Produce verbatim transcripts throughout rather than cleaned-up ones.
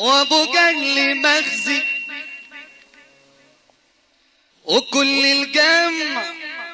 وابو جهل مخزي وكل الجمع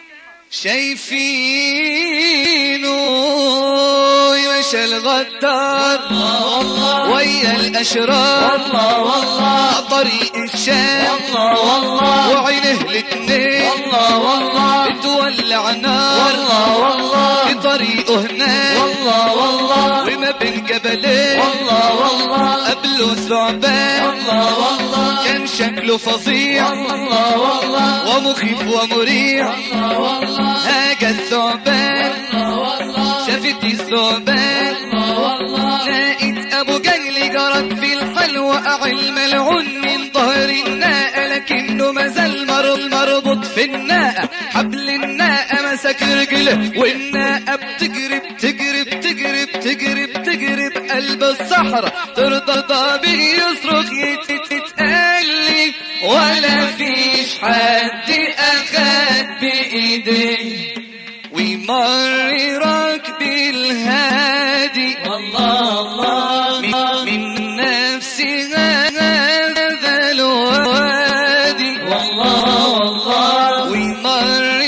شايفينه يمشى الغدار ويا الاشرار طريق الشام وعينه الاتنين تولع نار طريقه هناك وما بين جبلين قبله ثعبان كان شكله فظيع ومخيف ومريع هاجى الثعبان شافت الثعبان لقيت ابو جهل جرت في الحلوى اعل ملعون من ظهر الناقه لكنه مازال مربوط في الناقه حبل الناقه مسك رجله والناقه بتجري بتجري بتجري بتجري بتجري بقلب الصحراء ترضى به يصرخ يتقلي ولا فيش حد اخد بايديه ويمر راكب الهادي والله الله من نفسي هذا الوادي والله والله ويمر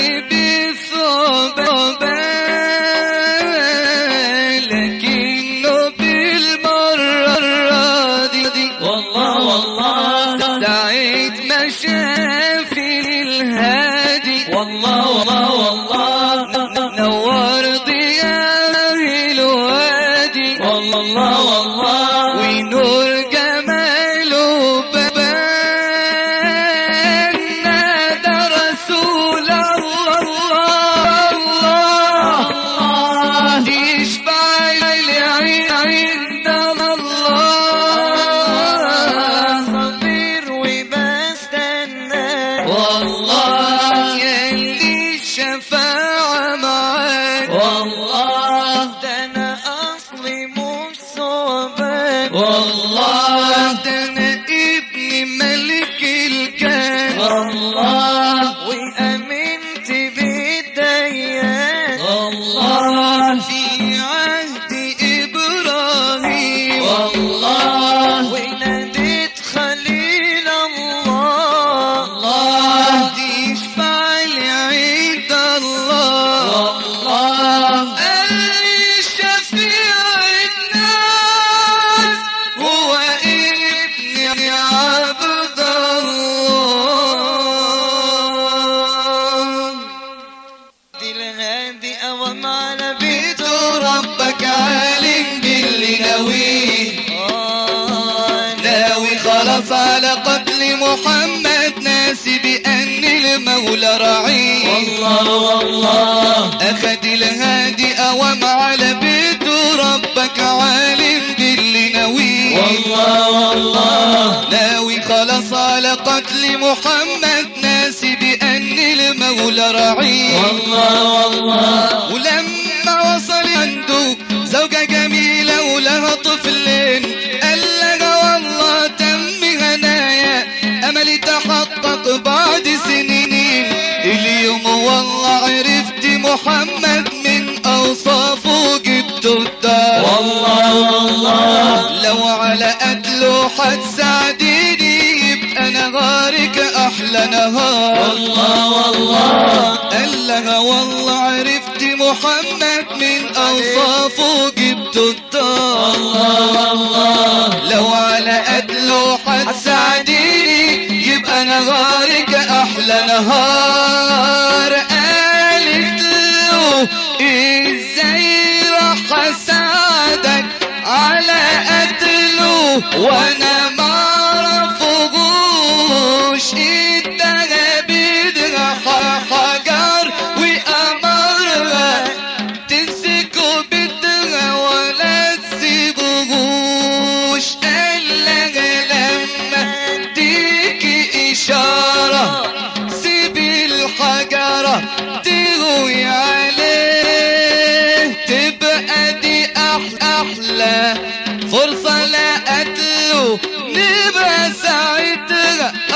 بالثعبان لكنه بالمرة دي والله والله سعيد ما شاف الهادي والله والله والله نور ضياء الوادي والله والله ونور جماله ببان نادى رسول الله الله تشفع لي عند الله صبر وبستنى والله يلي الشفاعة معاك والله ده انا اصلي مش صوبك والله ده انا ابن ملك الكون والله وامنت بالديان والله في عهد ابراهيم والله وناديت خليل الله الله تشفع لي عند الله والله قال لي شفيع الناس هو ابن عبد الله دي الهادي قوم على بيته ربك عالم باللي ناويه ناوي خلاص على قتل محمد ناسي بأن المولى رعيه والله والله أخد الهادي قوم على بيته ربك عالم باللي ناويه والله والله ناوي خلاص على قتل محمد ناسي بأن المولى رعيه والله والله ولما وصل عنده زوجة جميلة ولها طفلين قال لها والله تم هنايا أملي تحقق بعد سنين اليوم والله عرفت محمد من أوصافه جبته الدار والله والله لو على قتله حتساعديني يبقى نهارك أحلى نهار والله والله قال لها والله عرفت محمد من أوصافه جبته الدار والله والله لو على قتله حتساعديني يبقى نهارك أحلى نهار قالت له ازاي راح اساعدك على قتله وانا معرفوش ادها بيدها حجر وامرها تمسكه بدها ولا تسيبوش قال لها لما اديكي اشاره سيبي الحجره تهوي عليه تبقى دي احلى احلى فرصه لا قتله نبقى ساعتها